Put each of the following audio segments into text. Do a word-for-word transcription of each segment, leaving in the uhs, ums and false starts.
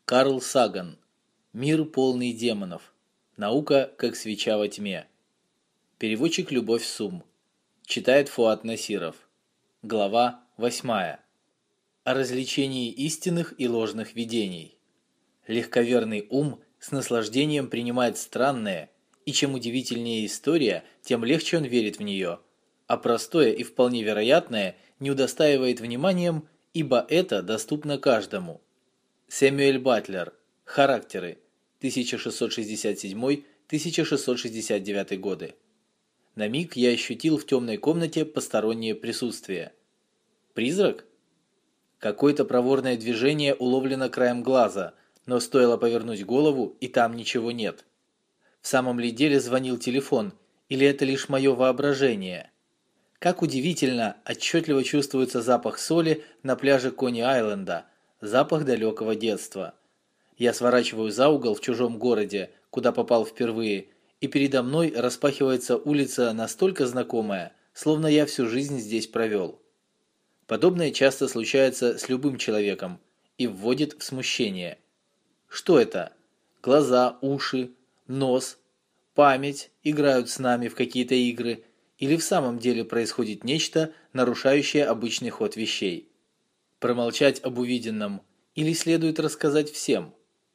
Карл Саган. Мир полный демонов. Наука как свеча во тьме. Переводчик Любовь Сум. Читает Фуат Насиров. Глава восьмая. О развлечении истинных и ложных видений. Легковерный ум с наслаждением принимает странное, и чем удивительнее история, тем легче он верит в нее, а простое и вполне вероятное не удостаивает вниманием, ибо это доступно каждому. Сэмюэль Батлер. Характеры. тысяча шестьсот шестьдесят седьмой — тысяча шестьсот шестьдесят девятый годы. На миг я ощутил в темной комнате постороннее присутствие. Призрак? Какое-то проворное движение уловлено краем глаза, но стоило повернуть голову, и там ничего нет. В самом ли деле звонил телефон, или это лишь мое воображение? Как удивительно, отчетливо чувствуется запах соли на пляже Кони-Айленда, запах далекого детства. Я сворачиваю за угол в чужом городе, куда попал впервые, и передо мной распахивается улица настолько знакомая, словно я всю жизнь здесь провел. Подобное часто случается с любым человеком и вводит в смущение. Что это? Глаза, уши, нос, память играют с нами в какие-то игры, или в самом деле происходит нечто, нарушающее обычный ход вещей? Промолчать об увиденном или следует рассказать всем?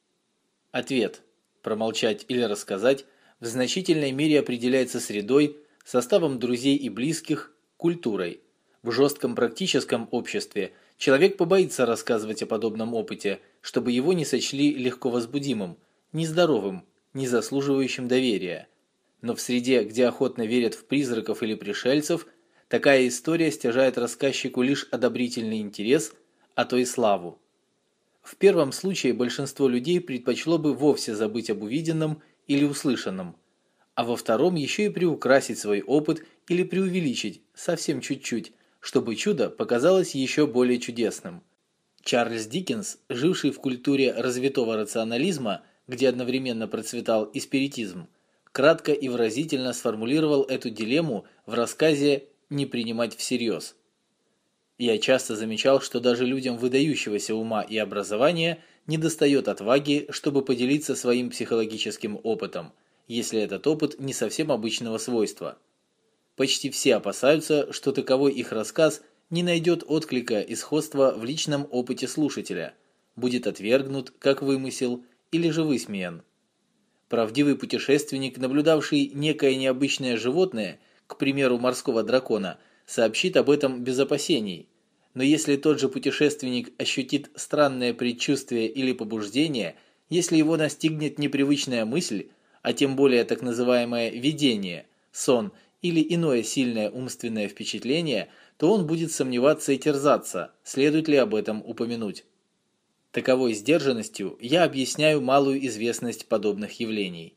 Ответ: промолчать или рассказать в значительной мере определяется средой, составом друзей и близких, культурой. В жестком практическом обществе человек побоится рассказывать о подобном опыте, чтобы его не сочли легко возбудимым, нездоровым, не заслуживающим доверия. Но в среде, где охотно верят в призраков или пришельцев, такая история стяжает рассказчику лишь одобрительный интерес, а то и славу. В первом случае большинство людей предпочло бы вовсе забыть об увиденном или услышанном, а во втором еще и приукрасить свой опыт или преувеличить совсем чуть-чуть, чтобы чудо показалось еще более чудесным. Чарльз Диккенс, живший в культуре развитого рационализма, где одновременно процветал и спиритизм, кратко и выразительно сформулировал эту дилемму в рассказе «Не принимать всерьез». Я часто замечал, что даже людям выдающегося ума и образования недостает отваги, чтобы поделиться своим психологическим опытом, если этот опыт не совсем обычного свойства. Почти все опасаются, что таковой их рассказ не найдет отклика и сходства в личном опыте слушателя, будет отвергнут как вымысел или же высмеян. Правдивый путешественник, наблюдавший некое необычное животное, к примеру морского дракона, сообщит об этом без опасений. Но если тот же путешественник ощутит странное предчувствие или побуждение, если его настигнет непривычная мысль, а тем более так называемое видение, сон или иное сильное умственное впечатление, то он будет сомневаться и терзаться, следует ли об этом упомянуть. Таковой сдержанностью я объясняю малую известность подобных явлений.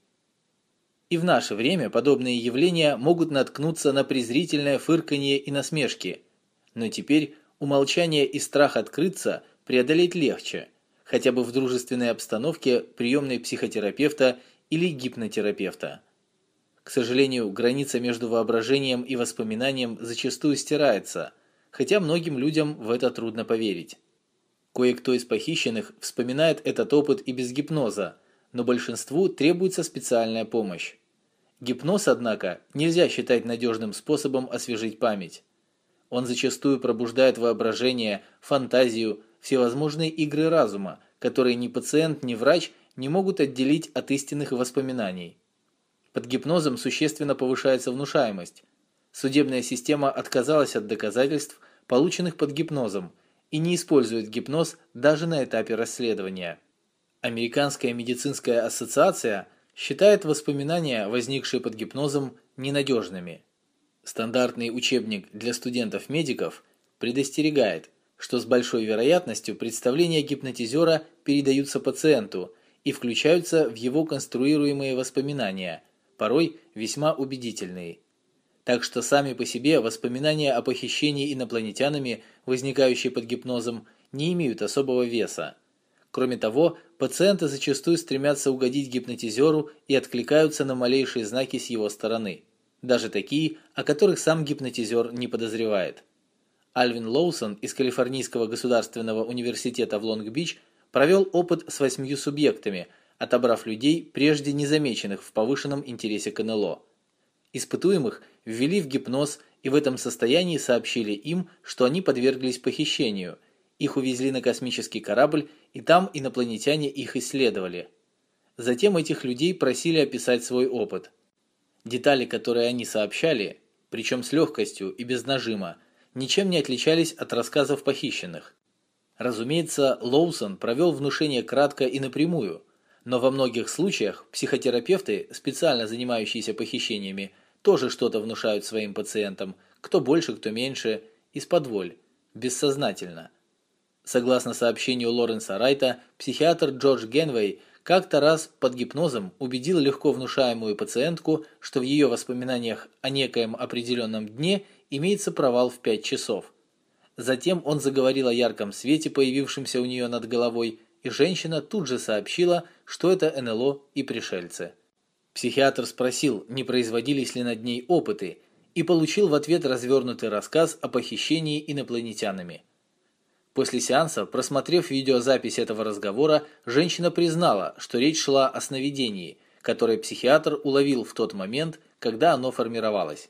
И в наше время подобные явления могут наткнуться на презрительное фырканье и насмешки, но теперь умолчание и страх открыться преодолеть легче, хотя бы в дружественной обстановке приемной психотерапевта или гипнотерапевта. К сожалению, граница между воображением и воспоминанием зачастую стирается, хотя многим людям в это трудно поверить. Кое-кто из похищенных вспоминает этот опыт и без гипноза, но большинству требуется специальная помощь. Гипноз, однако, нельзя считать надежным способом освежить память. Он зачастую пробуждает воображение, фантазию, всевозможные игры разума, которые ни пациент, ни врач не могут отделить от истинных воспоминаний. Под гипнозом существенно повышается внушаемость. Судебная система отказалась от доказательств, полученных под гипнозом, и не использует гипноз даже на этапе расследования. Американская медицинская ассоциация считает воспоминания, возникшие под гипнозом, ненадежными. Стандартный учебник для студентов-медиков предостерегает, что с большой вероятностью представления гипнотизера передаются пациенту и включаются в его конструируемые воспоминания, порой весьма убедительные. Так что сами по себе воспоминания о похищении инопланетянами, возникающие под гипнозом, не имеют особого веса. Кроме того, пациенты зачастую стремятся угодить гипнотизеру и откликаются на малейшие знаки с его стороны, даже такие, о которых сам гипнотизер не подозревает. Альвин Лоусон из Калифорнийского государственного университета в Лонг-Бич провел опыт с восьмью субъектами, отобрав людей, прежде незамеченных в повышенном интересе к эн эл о. Испытуемых ввели в гипноз и в этом состоянии сообщили им, что они подверглись похищению. Их увезли на космический корабль, и там инопланетяне их исследовали. Затем этих людей просили описать свой опыт. Детали, которые они сообщали, причем с легкостью и без нажима, ничем не отличались от рассказов похищенных. Разумеется, Лоусон провел внушение кратко и напрямую, но во многих случаях психотерапевты, специально занимающиеся похищениями, тоже что-то внушают своим пациентам, кто больше, кто меньше, исподволь, бессознательно. Согласно сообщению Лоренса Райта, психиатр Джордж Генвей как-то раз под гипнозом убедил легко внушаемую пациентку, что в ее воспоминаниях о некоем определенном дне имеется провал в пять часов. Затем он заговорил о ярком свете, появившемся у нее над головой, и женщина тут же сообщила, что это эн эл о и пришельцы. Психиатр спросил, не производились ли над ней опыты, и получил в ответ развернутый рассказ о похищении инопланетянами. После сеанса, просмотрев видеозапись этого разговора, женщина признала, что речь шла о сновидении, которое психиатр уловил в тот момент, когда оно формировалось.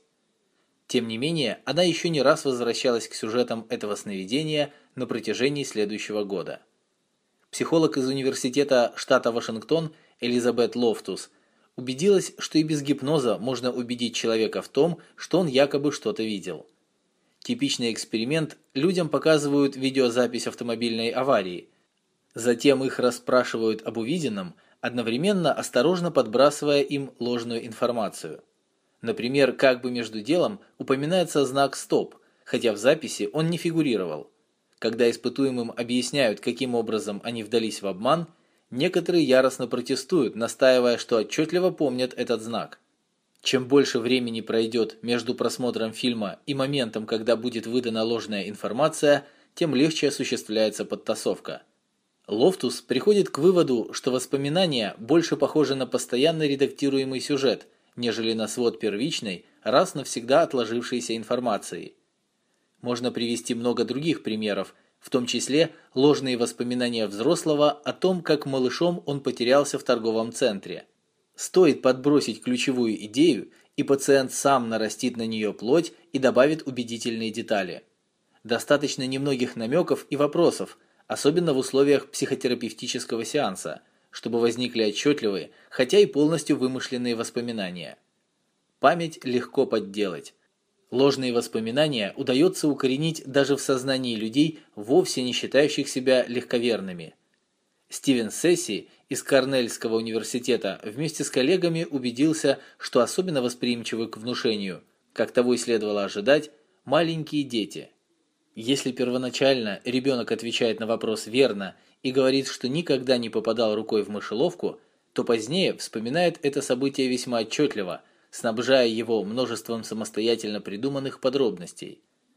Тем не менее, она еще не раз возвращалась к сюжетам этого сновидения на протяжении следующего года. Психолог из университета штата Вашингтон Элизабет Лофтус убедилась, что и без гипноза можно убедить человека в том, что он якобы что-то видел. Типичный эксперимент: людям показывают видеозапись автомобильной аварии. Затем их расспрашивают об увиденном, одновременно осторожно подбрасывая им ложную информацию. Например, как бы между делом упоминается знак «стоп», хотя в записи он не фигурировал. Когда испытуемым объясняют, каким образом они вдались в обман, некоторые яростно протестуют, настаивая, что отчетливо помнят этот знак. Чем больше времени пройдет между просмотром фильма и моментом, когда будет выдана ложная информация, тем легче осуществляется подтасовка. Лофтус приходит к выводу, что воспоминания больше похожи на постоянно редактируемый сюжет, нежели на свод первичной, раз навсегда отложившейся информации. Можно привести много других примеров, в том числе ложные воспоминания взрослого о том, как малышом он потерялся в торговом центре. Стоит подбросить ключевую идею, и пациент сам нарастит на нее плоть и добавит убедительные детали. Достаточно немногих намеков и вопросов, особенно в условиях психотерапевтического сеанса, чтобы возникли отчетливые, хотя и полностью вымышленные воспоминания. Память легко подделать. Ложные воспоминания удается укоренить даже в сознании людей, вовсе не считающих себя легковерными. Стивен Сесси из Корнельского университета вместе с коллегами убедился, что особенно восприимчивы к внушению, как того и следовало ожидать, маленькие дети. Если первоначально ребенок отвечает на вопрос верно и говорит, что никогда не попадал рукой в мышеловку, то позднее вспоминает это событие весьма отчетливо, снабжая его множеством самостоятельно придуманных подробностей.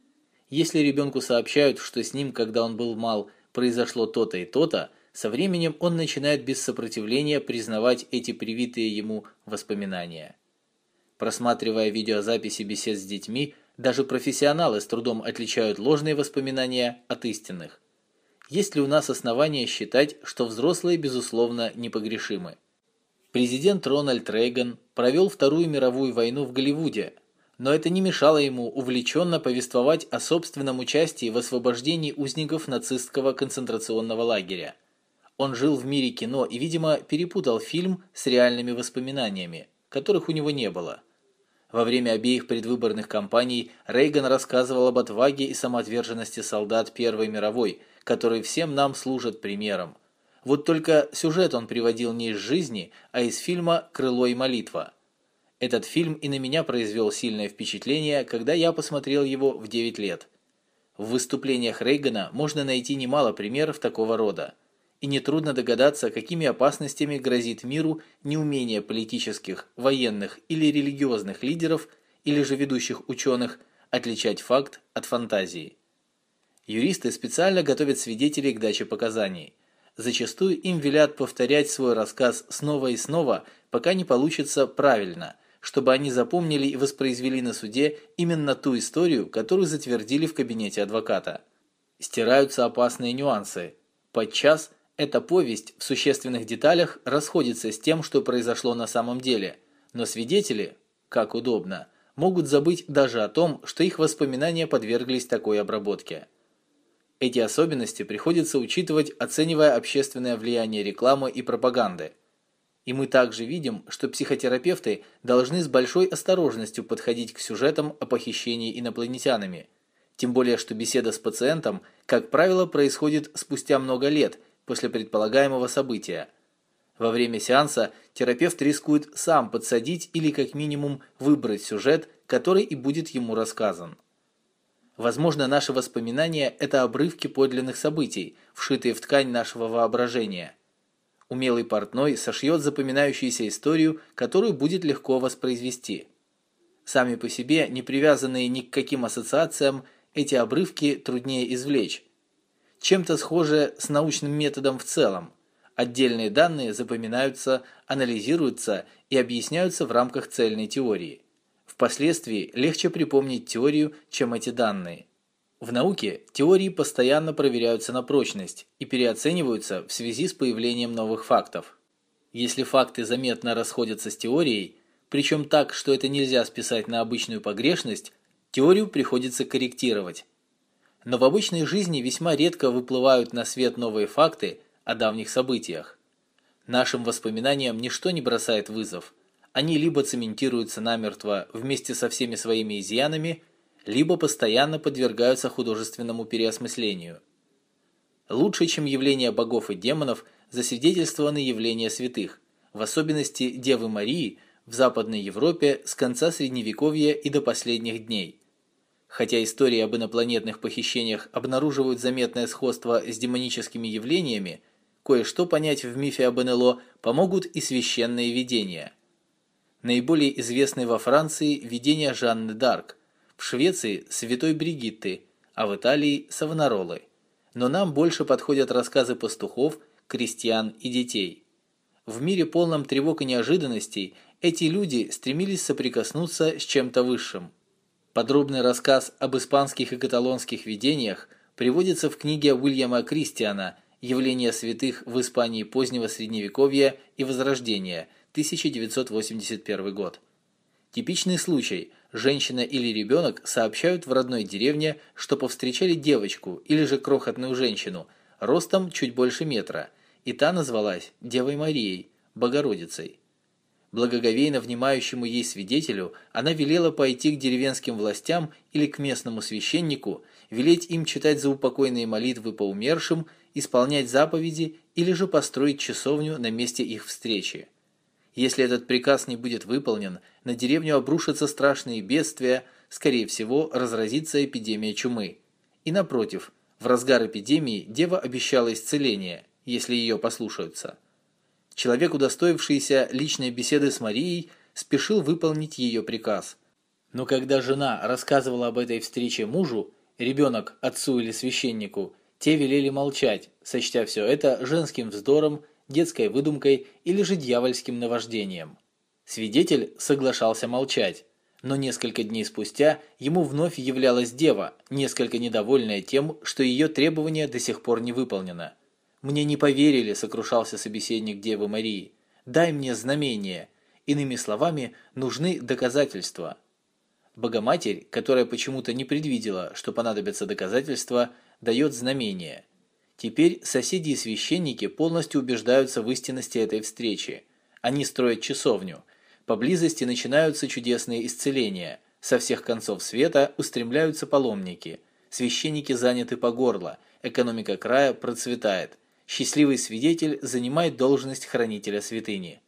Если ребенку сообщают, что с ним, когда он был мал, произошло то-то и то-то, со временем он начинает без сопротивления признавать эти привитые ему воспоминания. Просматривая видеозаписи бесед с детьми, даже профессионалы с трудом отличают ложные воспоминания от истинных. Есть ли у нас основания считать, что взрослые, безусловно, непогрешимы? Президент Рональд Рейган провел Вторую мировую войну в Голливуде, но это не мешало ему увлеченно повествовать о собственном участии в освобождении узников нацистского концентрационного лагеря. Он жил в мире кино и, видимо, перепутал фильм с реальными воспоминаниями, которых у него не было. Во время обеих предвыборных кампаний Рейган рассказывал об отваге и самоотверженности солдат Первой мировой, которые всем нам служат примером. Вот только сюжет он приводил не из жизни, а из фильма «Крыло и молитва». Этот фильм и на меня произвел сильное впечатление, когда я посмотрел его в девять лет. В выступлениях Рейгана можно найти немало примеров такого рода. И нетрудно догадаться, какими опасностями грозит миру неумение политических, военных или религиозных лидеров, или же ведущих ученых, отличать факт от фантазии. Юристы специально готовят свидетелей к даче показаний. Зачастую им велят повторять свой рассказ снова и снова, пока не получится правильно, чтобы они запомнили и воспроизвели на суде именно ту историю, которую затвердили в кабинете адвоката. Стираются опасные нюансы. Подчас Эта повесть в существенных деталях расходится с тем, что произошло на самом деле, но свидетели, как удобно, могут забыть даже о том, что их воспоминания подверглись такой обработке. Эти особенности приходится учитывать, оценивая общественное влияние рекламы и пропаганды. И мы также видим, что психотерапевты должны с большой осторожностью подходить к сюжетам о похищении инопланетянами, тем более что беседа с пациентом, как правило, происходит спустя много лет после предполагаемого события. Во время сеанса терапевт рискует сам подсадить или как минимум выбрать сюжет, который и будет ему рассказан. Возможно, наши воспоминания – это обрывки подлинных событий, вшитые в ткань нашего воображения. Умелый портной сошьет запоминающуюся историю, которую будет легко воспроизвести. Сами по себе, не привязанные ни к каким ассоциациям, эти обрывки труднее извлечь. Чем-то схоже с научным методом в целом. Отдельные данные запоминаются, анализируются и объясняются в рамках цельной теории. Впоследствии легче припомнить теорию, чем эти данные. В науке теории постоянно проверяются на прочность и переоцениваются в связи с появлением новых фактов. Если факты заметно расходятся с теорией, причем так, что это нельзя списать на обычную погрешность, теорию приходится корректировать. Но в обычной жизни весьма редко выплывают на свет новые факты о давних событиях. Нашим воспоминаниям ничто не бросает вызов. Они либо цементируются намертво вместе со всеми своими изъянами, либо постоянно подвергаются художественному переосмыслению. Лучше, чем явления богов и демонов, засвидетельствованы явления святых, в особенности Девы Марии в Западной Европе с конца Средневековья и до последних дней. Хотя истории об инопланетных похищениях обнаруживают заметное сходство с демоническими явлениями, кое-что понять в мифе об эн эл о помогут и священные видения. Наиболее известны во Франции видения Жанны д'Арк, в Швеции – святой Бригитты, а в Италии – Савонаролы. Но нам больше подходят рассказы пастухов, крестьян и детей. В мире полном тревог и неожиданностей эти люди стремились соприкоснуться с чем-то высшим. Подробный рассказ об испанских и каталонских видениях приводится в книге Уильяма Кристиана «Явления святых в Испании позднего Средневековья и Возрождения», тысяча девятьсот восемьдесят первый год. Типичный случай – женщина или ребенок сообщают в родной деревне, что повстречали девочку или же крохотную женщину, ростом чуть больше метра, и та назвалась Девой Марией, Богородицей. Благоговейно внимающему ей свидетелю она велела пойти к деревенским властям или к местному священнику, велеть им читать заупокойные молитвы по умершим, исполнять заповеди или же построить часовню на месте их встречи. Если этот приказ не будет выполнен, на деревню обрушатся страшные бедствия, скорее всего, разразится эпидемия чумы. И напротив, в разгар эпидемии дева обещала исцеление, если ее послушаются. Человек, удостоившийся личной беседы с Марией, спешил выполнить ее приказ. Но когда жена рассказывала об этой встрече мужу, ребенок отцу или священнику, те велели молчать, сочтя все это женским вздором, детской выдумкой или же дьявольским наваждением. Свидетель соглашался молчать, но несколько дней спустя ему вновь являлась дева, несколько недовольная тем, что ее требование до сих пор не выполнено. «Мне не поверили», — сокрушался собеседник Девы Марии. «Дай мне знамение». Иными словами, нужны доказательства. Богоматерь, которая почему-то не предвидела, что понадобятся доказательства, дает знамение. Теперь соседи и священники полностью убеждаются в истинности этой встречи. Они строят часовню. Поблизости начинаются чудесные исцеления. Со всех концов света устремляются паломники. Священники заняты по горло. Экономика края процветает. Счастливый свидетель занимает должность хранителя святыни.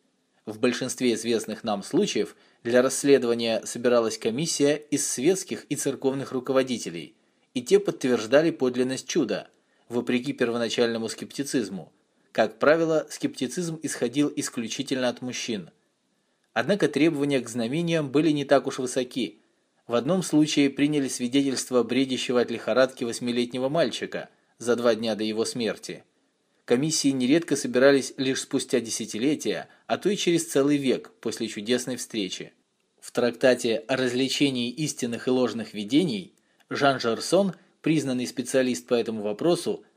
В большинстве известных нам случаев для расследования собиралась комиссия из светских и церковных руководителей, и те подтверждали подлинность чуда, вопреки первоначальному скептицизму. Как правило, скептицизм исходил исключительно от мужчин. Однако требования к знамениям были не так уж высоки. В одном случае приняли свидетельство бредящего от лихорадки восьмилетнего мальчика за два дня до его смерти. Комиссии нередко собирались лишь спустя десятилетия, а то и через целый век после чудесной встречи. В трактате о развлечении истинных и ложных видений Жан Жерсон, признанный специалист по этому вопросу,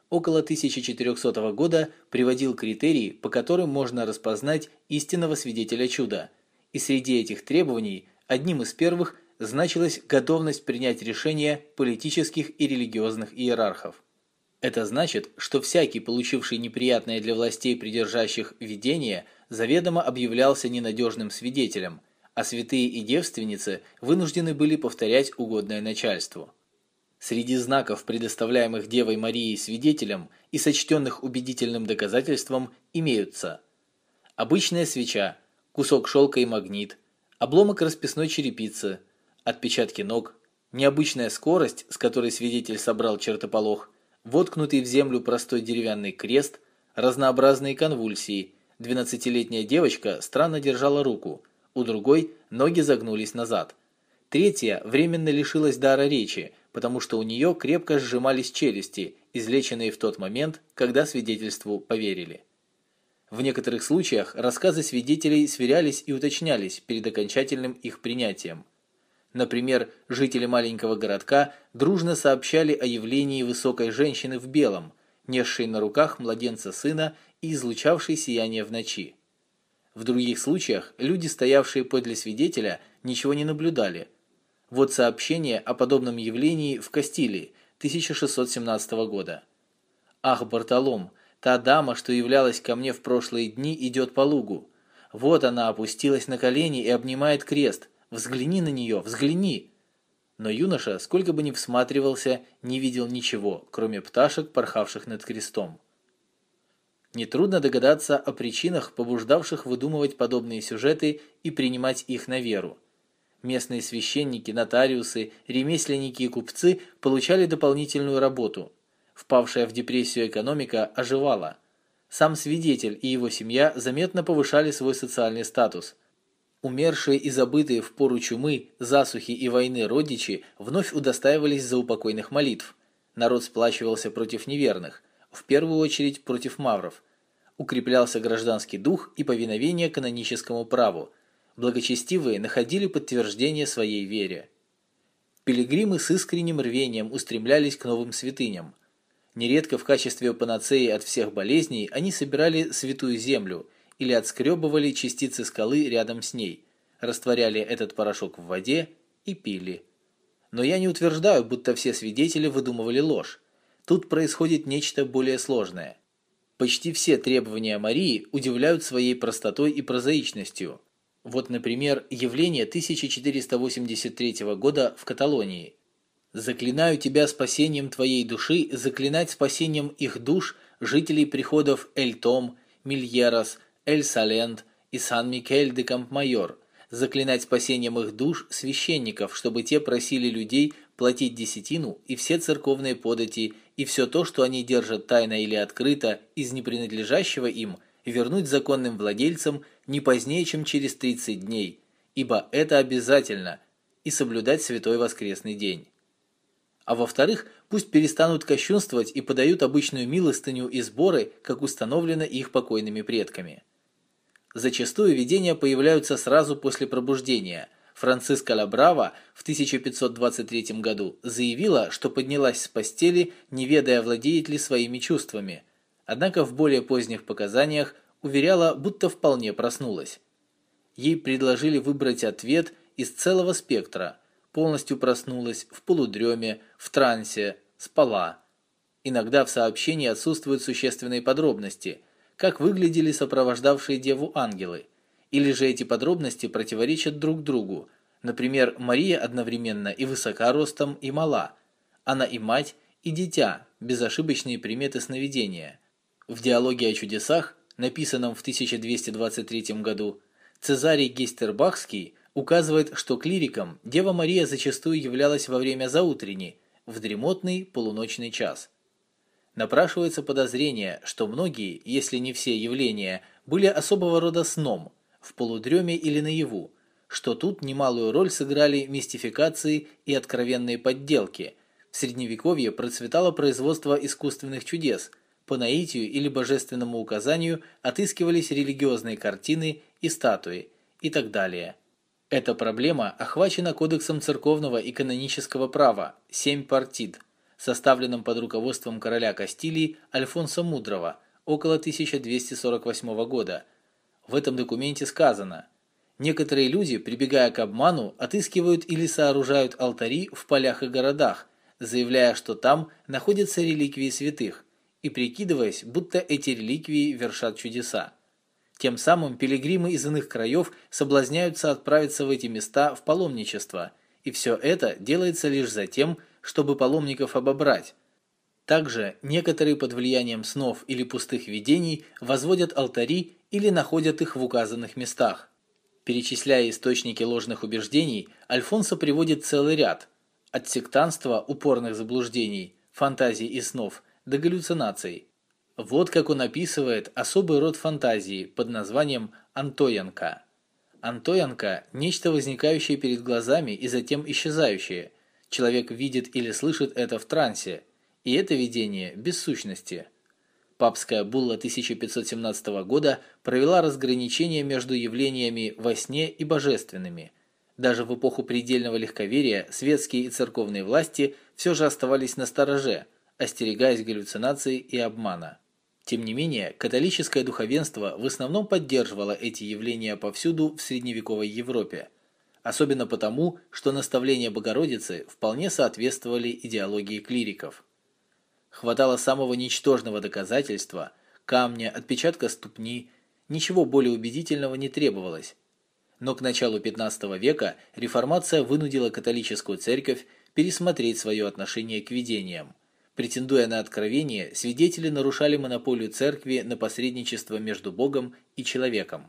около тысяча четырехсотого года приводил критерии, по которым можно распознать истинного свидетеля чуда, и среди этих требований одним из первых значилась готовность принять решения политических и религиозных иерархов. Это значит, что всякий, получивший неприятное для властей придержащих видение, заведомо объявлялся ненадежным свидетелем, а святые и девственницы вынуждены были повторять угодное начальству. Среди знаков, предоставляемых Девой Марией свидетелям и сочтенных убедительным доказательством, имеются обычная свеча, кусок шелка и магнит, обломок расписной черепицы, отпечатки ног, необычная скорость, с которой свидетель собрал чертополох, воткнутый в землю простой деревянный крест, разнообразные конвульсии. Двенадцатилетняя девочка странно держала руку, у другой ноги загнулись назад. Третья временно лишилась дара речи, потому что у нее крепко сжимались челюсти, излеченные в тот момент, когда свидетельству поверили. В некоторых случаях рассказы свидетелей сверялись и уточнялись перед окончательным их принятием. Например, жители маленького городка дружно сообщали о явлении высокой женщины в белом, несшей на руках младенца сына и излучавшей сияние в ночи. В других случаях люди, стоявшие подле свидетеля, ничего не наблюдали. Вот сообщение о подобном явлении в Кастилии тысяча шестьсот семнадцатого года. «Ах, Бартолом, та дама, что являлась ко мне в прошлые дни, идет по лугу. Вот она опустилась на колени и обнимает крест. Взгляни на нее, взгляни!» Но юноша, сколько бы ни всматривался, не видел ничего, кроме пташек, порхавших над крестом. Нетрудно догадаться о причинах, побуждавших выдумывать подобные сюжеты и принимать их на веру. Местные священники, нотариусы, ремесленники и купцы получали дополнительную работу. Впавшая в депрессию экономика оживала. Сам свидетель и его семья заметно повышали свой социальный статус. Умершие и забытые в пору чумы, засухи и войны родичи вновь удостаивались заупокойных молитв. Народ сплачивался против неверных, в первую очередь против мавров. Укреплялся гражданский дух и повиновение каноническому праву. Благочестивые находили подтверждение своей вере. Пилигримы с искренним рвением устремлялись к новым святыням. Нередко в качестве панацеи от всех болезней они собирали святую землю или отскребывали частицы скалы рядом с ней, растворяли этот порошок в воде и пили. Но я не утверждаю, будто все свидетели выдумывали ложь. Тут происходит нечто более сложное. Почти все требования Марии удивляют своей простотой и прозаичностью. Вот, например, явление тысяча четыреста восемьдесят третьего года в Каталонии. «Заклинаю тебя спасением твоей души, заклинать спасением их душ жителей приходов Эль-Том, Мильерос, Эль-Салент и Сан-Микель-де-Камп-Майор, заклинать спасением их душ священников, чтобы те просили людей платить десятину и все церковные подати, и все то, что они держат тайно или открыто из непринадлежащего им, вернуть законным владельцам не позднее, чем через тридцать дней, ибо это обязательно, и соблюдать святой воскресный день. А во-вторых, пусть перестанут кощунствовать и подают обычную милостыню и сборы, как установлено их покойными предками». Зачастую видения появляются сразу после пробуждения. Франциска Лабрава в тысяча пятьсот двадцать третьем году заявила, что поднялась с постели, не ведая, владеет ли своими чувствами. Однако в более поздних показаниях уверяла, будто вполне проснулась. Ей предложили выбрать ответ из целого спектра. Полностью проснулась, в полудреме, в трансе, спала. Иногда в сообщении отсутствуют существенные подробности, как выглядели сопровождавшие Деву ангелы, или же эти подробности противоречат друг другу. Например, Мария одновременно и высока ростом, и мала. Она и мать, и дитя, безошибочные приметы сновидения. В диалоге о чудесах, написанном в тысяча двести двадцать третьем году, Цезарий Гейстербахский указывает, что клирикам Дева Мария зачастую являлась во время заутрени, в дремотный полуночный час. Напрашивается подозрение, что многие, если не все явления, были особого рода сном, в полудреме или наяву, что тут немалую роль сыграли мистификации и откровенные подделки. В Средневековье процветало производство искусственных чудес, по наитию или божественному указанию отыскивались религиозные картины и статуи и так далее. Эта проблема охвачена Кодексом церковного и канонического права, семь партид. составленном под руководством короля Кастилии Альфонса Мудрого около тысяча двести сорок восьмого года. В этом документе сказано: некоторые люди, прибегая к обману, отыскивают или сооружают алтари в полях и городах, заявляя, что там находятся реликвии святых, и прикидываясь, будто эти реликвии вершат чудеса. Тем самым пилигримы из иных краев соблазняются отправиться в эти места в паломничество, и все это делается лишь за тем, чтобы паломников обобрать. Также некоторые под влиянием снов или пустых видений возводят алтари или находят их в указанных местах. Перечисляя источники ложных убеждений, Альфонсо приводит целый ряд: от сектантства, упорных заблуждений, фантазий и снов, до галлюцинаций. Вот как он описывает особый род фантазии под названием антоянка. Антоянка – нечто возникающее перед глазами и затем исчезающее. Человек видит или слышит это в трансе, и это видение без сущности. Папская булла тысяча пятьсот семнадцатого года провела разграничение между явлениями во сне и божественными. Даже в эпоху предельного легковерия светские и церковные власти все же оставались настороже, остерегаясь галлюцинаций и обмана. Тем не менее, католическое духовенство в основном поддерживало эти явления повсюду в средневековой Европе, особенно потому, что наставления Богородицы вполне соответствовали идеологии клириков. Хватало самого ничтожного доказательства, камня, отпечатка ступни, ничего более убедительного не требовалось. Но к началу пятнадцатого века реформация вынудила католическую церковь пересмотреть свое отношение к видениям. Претендуя на откровение, свидетели нарушали монополию церкви на посредничество между Богом и человеком.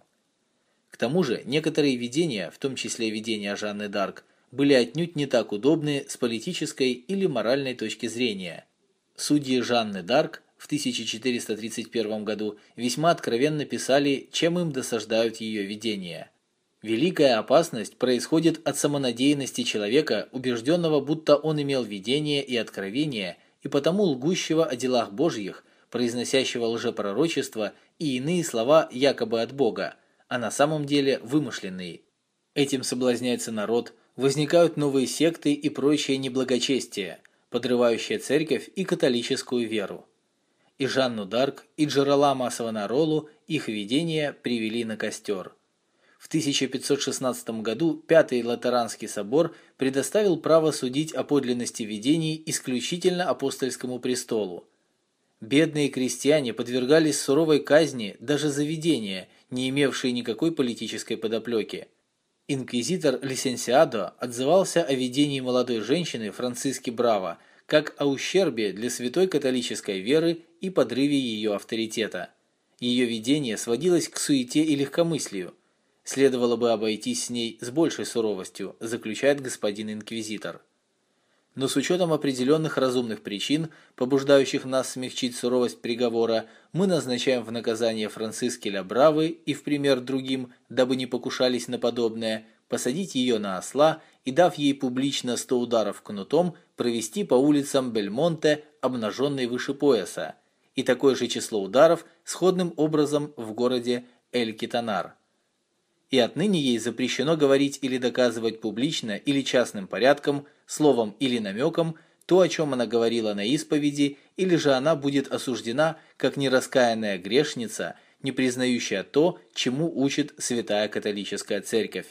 К тому же, некоторые видения, в том числе видения Жанны д'Арк, были отнюдь не так удобны с политической или моральной точки зрения. Судьи Жанны д'Арк в тысяча четыреста тридцать первом году весьма откровенно писали, чем им досаждают ее видения. Великая опасность происходит от самонадеянности человека, убежденного, будто он имел видение и откровение, и потому лгущего о делах Божьих, произносящего лжепророчества и иные слова якобы от Бога, а на самом деле вымышленные. Этим соблазняется народ, возникают новые секты и прочее неблагочестие, подрывающее церковь и католическую веру. И Жанну д'Арк, и Джеролама Савонаролу их видения привели на костер. В тысяча пятьсот шестнадцатом году Пятый Латеранский собор предоставил право судить о подлинности видений исключительно апостольскому престолу. Бедные крестьяне подвергались суровой казни даже за видения, не имевшие никакой политической подоплеки. Инквизитор Лисенсиадо отзывался о видении молодой женщины Франциски Браво как о ущербе для святой католической веры и подрыве ее авторитета. Ее видение сводилось к суете и легкомыслию. Следовало бы обойтись с ней с большей суровостью, заключает господин инквизитор. Но с учетом определенных разумных причин, побуждающих нас смягчить суровость приговора, мы назначаем в наказание Франциски ля Бравы и в пример другим, дабы не покушались на подобное, посадить ее на осла и, дав ей публично сто ударов кнутом, провести по улицам Бельмонте, обнаженной выше пояса, и такое же число ударов сходным образом в городе Эль-Китанар. И отныне ей запрещено говорить или доказывать публично или частным порядком, словом или намеком то, о чем она говорила на исповеди, или же она будет осуждена как нераскаянная грешница, не признающая то, чему учит Святая Католическая Церковь.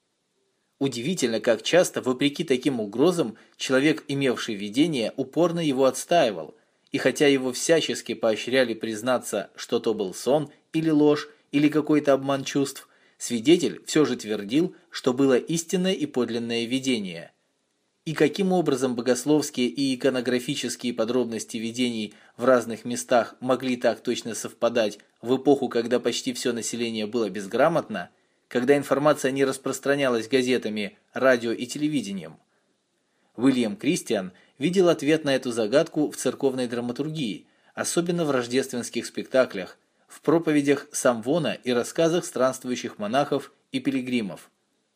Удивительно, как часто, вопреки таким угрозам, человек, имевший видение, упорно его отстаивал, и хотя его всячески поощряли признаться, что то был сон или ложь, или какой-то обман чувств, свидетель все же твердил, что было истинное и подлинное видение. И каким образом богословские и иконографические подробности видений в разных местах могли так точно совпадать в эпоху, когда почти все население было безграмотно, когда информация не распространялась газетами, радио и телевидением? Уильям Кристиан видел ответ на эту загадку в церковной драматургии, особенно в рождественских спектаклях, в проповедях Самвона и рассказах странствующих монахов и пилигримов.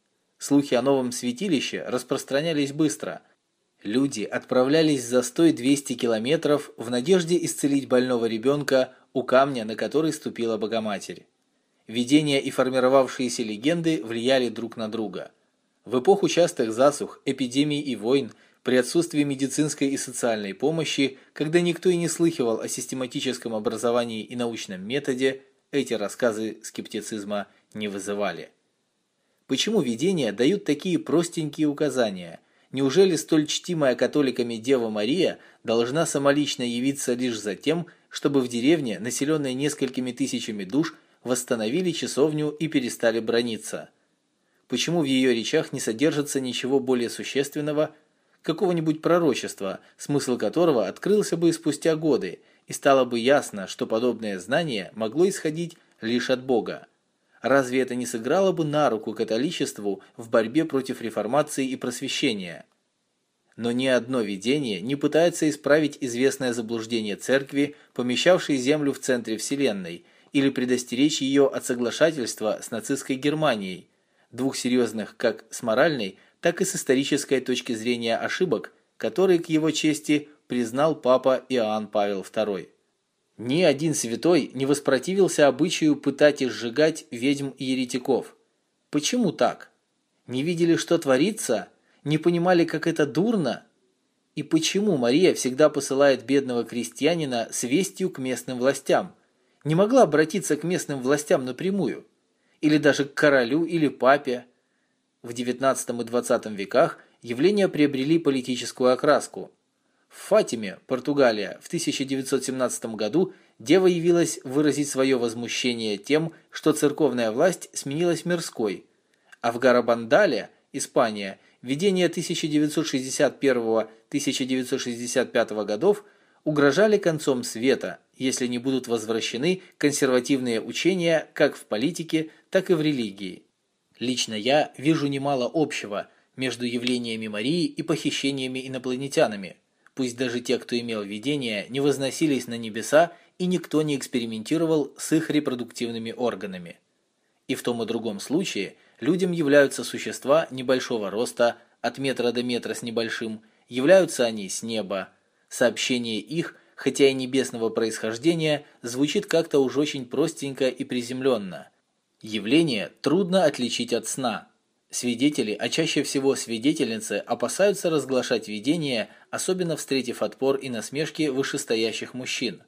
Слухи о новом святилище распространялись быстро. Люди отправлялись за сто-двести километров в надежде исцелить больного ребенка у камня, на который ступила Богоматерь. Видения и формировавшиеся легенды влияли друг на друга. В эпоху частых засух, эпидемий и войн При отсутствии медицинской и социальной помощи, когда никто и не слыхивал о систематическом образовании и научном методе, эти рассказы скептицизма не вызывали. Почему видения дают такие простенькие указания? Неужели столь чтимая католиками Дева Мария должна самолично явиться лишь за тем, чтобы в деревне, населенной несколькими тысячами душ, восстановили часовню и перестали браниться? Почему в ее речах не содержится ничего более существенного, какого-нибудь пророчества, смысл которого открылся бы спустя годы, и стало бы ясно, что подобное знание могло исходить лишь от Бога? Разве это не сыграло бы на руку католичеству в борьбе против реформации и просвещения? Но ни одно видение не пытается исправить известное заблуждение церкви, помещавшей Землю в центре Вселенной, или предостеречь ее от соглашательства с нацистской Германией, двух серьезных как с моральной, так и с исторической точки зрения ошибок, которые, к его чести, признал папа Иоанн Павел второй. Ни один святой не воспротивился обычаю пытать и сжигать ведьм и еретиков. Почему так? Не видели, что творится? Не понимали, как это дурно? И почему Мария всегда посылает бедного крестьянина с вестью к местным властям? Не могла обратиться к местным властям напрямую? Или даже к королю или папе? В девятнадцатом и двадцатом веках явления приобрели политическую окраску. В Фатиме, Португалия, в тысяча девятьсот семнадцатом году дева явилась выразить свое возмущение тем, что церковная власть сменилась мирской, а в Гарабандале, Испания, видения тысяча девятьсот шестьдесят первого — тысяча девятьсот шестьдесят пятого годов угрожали концом света, если не будут возвращены консервативные учения как в политике, так и в религии. Лично я вижу немало общего между явлениями Марии и похищениями инопланетянами. Пусть даже те, кто имел видения, не возносились на небеса и никто не экспериментировал с их репродуктивными органами. И в том и другом случае людям являются существа небольшого роста, от метра до метра с небольшим, являются они с неба. Сообщение их, хотя и небесного происхождения, звучит как-то уж очень простенько и приземленно. Явление трудно отличить от сна. Свидетели, а чаще всего свидетельницы, опасаются разглашать видения, особенно встретив отпор и насмешки вышестоящих мужчин.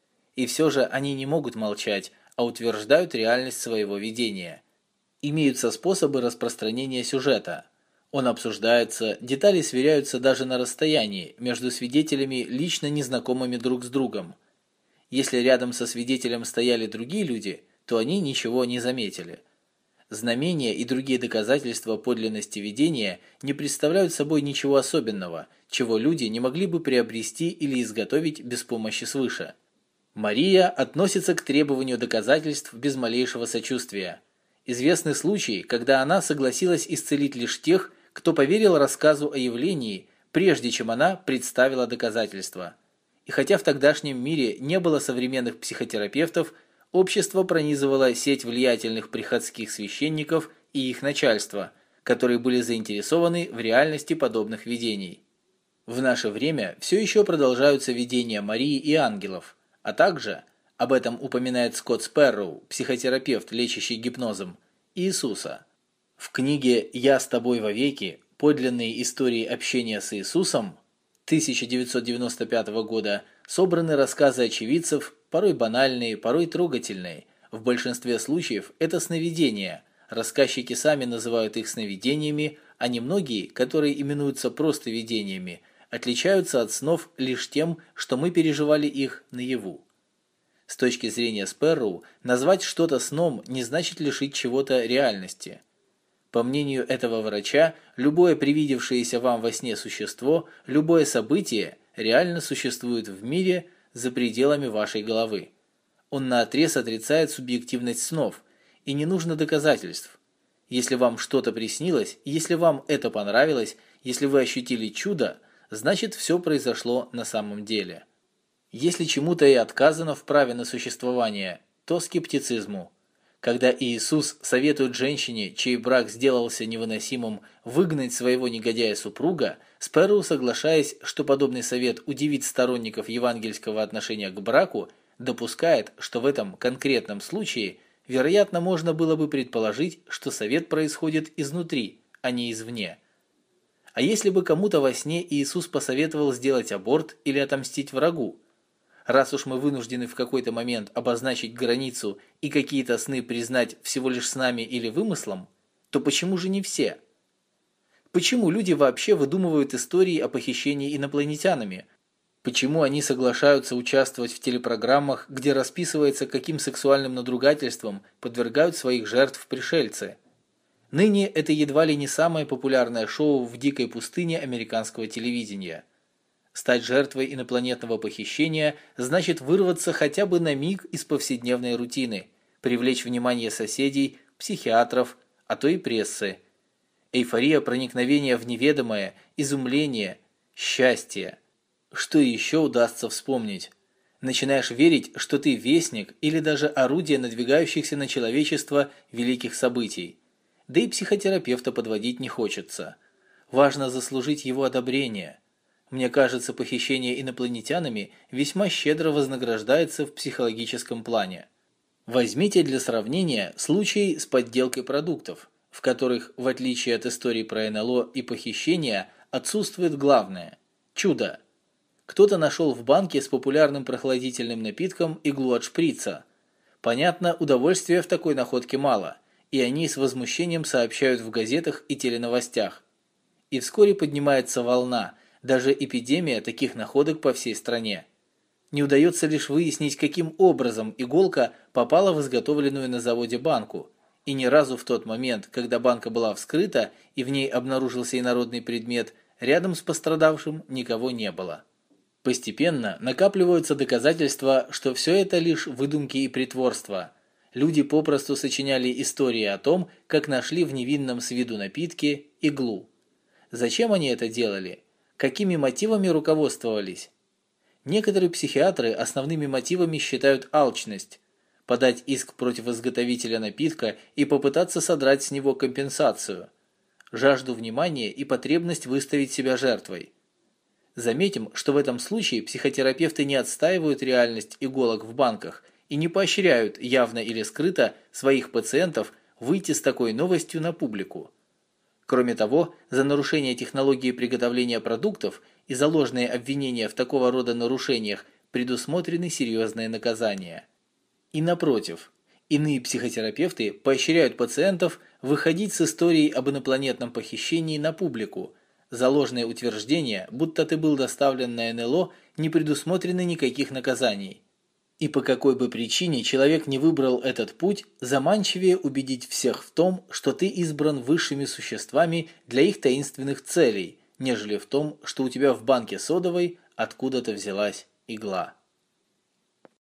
И все же они не могут молчать, а утверждают реальность своего видения. Имеются способы распространения сюжета. Он обсуждается, детали сверяются даже на расстоянии, между свидетелями, лично незнакомыми друг с другом. Если рядом со свидетелем стояли другие люди, то они ничего не заметили. Знамения и другие доказательства подлинности видения не представляют собой ничего особенного, чего люди не могли бы приобрести или изготовить без помощи свыше. Мария относится к требованию доказательств без малейшего сочувствия. Известны случаи, когда она согласилась исцелить лишь тех, кто поверил рассказу о явлении, прежде чем она представила доказательства. И хотя в тогдашнем мире не было современных психотерапевтов, общество пронизывало сеть влиятельных приходских священников и их начальство, которые были заинтересованы в реальности подобных видений. В наше время все еще продолжаются видения Марии и ангелов, а также, об этом упоминает Скотт Спэрроу, психотерапевт, лечащий гипнозом, Иисуса. В книге «Я с тобой вовеки. Подлинные истории общения с Иисусом» тысяча девятьсот девяносто пятого года собраны рассказы очевидцев, порой банальные, порой трогательные. В большинстве случаев это сновидения. Рассказчики сами называют их сновидениями, а немногие, которые именуются просто видениями, отличаются от снов лишь тем, что мы переживали их наяву. С точки зрения Спэрроу, назвать что-то сном не значит лишить чего-то реальности. По мнению этого врача, любое привидевшееся вам во сне существо, любое событие реально существует в мире за пределами вашей головы. Он наотрез отрицает субъективность снов, и не нужно доказательств. Если вам что-то приснилось, если вам это понравилось, если вы ощутили чудо, значит все произошло на самом деле. Если чему-то и отказано в праве на существование, то скептицизму. Когда Иисус советует женщине, чей брак сделался невыносимым, выгнать своего негодяя-супруга, Спэрроу, соглашаясь, что подобный совет удивит сторонников евангельского отношения к браку, допускает, что в этом конкретном случае, вероятно, можно было бы предположить, что совет происходит изнутри, а не извне. А если бы кому-то во сне Иисус посоветовал сделать аборт или отомстить врагу? Раз уж мы вынуждены в какой-то момент обозначить границу и какие-то сны признать всего лишь снами или вымыслом, то почему же не все? Почему люди вообще выдумывают истории о похищении инопланетянами? Почему они соглашаются участвовать в телепрограммах, где расписывается, каким сексуальным надругательством подвергают своих жертв пришельцы? Ныне это едва ли не самое популярное шоу в дикой пустыне американского телевидения. Стать жертвой инопланетного похищения значит вырваться хотя бы на миг из повседневной рутины, привлечь внимание соседей, психиатров, а то и прессы. Эйфория проникновения в неведомое, изумление, счастье. Что еще удастся вспомнить? Начинаешь верить, что ты вестник или даже орудие надвигающихся на человечество великих событий. Да и психотерапевта подводить не хочется. Важно заслужить его одобрение. Мне кажется, похищение инопланетянами весьма щедро вознаграждается в психологическом плане. Возьмите для сравнения случай с подделкой продуктов, в которых, в отличие от истории про эн эл о и похищения, отсутствует главное – чудо. Кто-то нашел в банке с популярным прохладительным напитком иглу от шприца. Понятно, удовольствия в такой находке мало, и они с возмущением сообщают в газетах и теленовостях. И вскоре поднимается волна, даже эпидемия таких находок по всей стране. Не удается лишь выяснить, каким образом иголка попала в изготовленную на заводе банку, и ни разу в тот момент, когда банка была вскрыта и в ней обнаружился инородный предмет, рядом с пострадавшим никого не было. Постепенно накапливаются доказательства, что все это лишь выдумки и притворство. Люди попросту сочиняли истории о том, как нашли в невинном с виду напитке иглу. Зачем они это делали? Какими мотивами руководствовались? Некоторые психиатры основными мотивами считают алчность, подать иск против изготовителя напитка и попытаться содрать с него компенсацию, жажду внимания и потребность выставить себя жертвой. Заметим, что в этом случае психотерапевты не отстаивают реальность иголок в банках и не поощряют явно или скрыто своих пациентов выйти с такой новостью на публику. Кроме того, за нарушение технологии приготовления продуктов и за ложные обвинения в такого рода нарушениях предусмотрены серьезные наказания. И напротив, иные психотерапевты поощряют пациентов выходить с историей об инопланетном похищении на публику. За ложное утверждение, будто ты был доставлен на эн эл о, не предусмотрены никаких наказаний. И по какой бы причине человек не выбрал этот путь, заманчивее убедить всех в том, что ты избран высшими существами для их таинственных целей, нежели в том, что у тебя в банке содовой откуда-то взялась игла.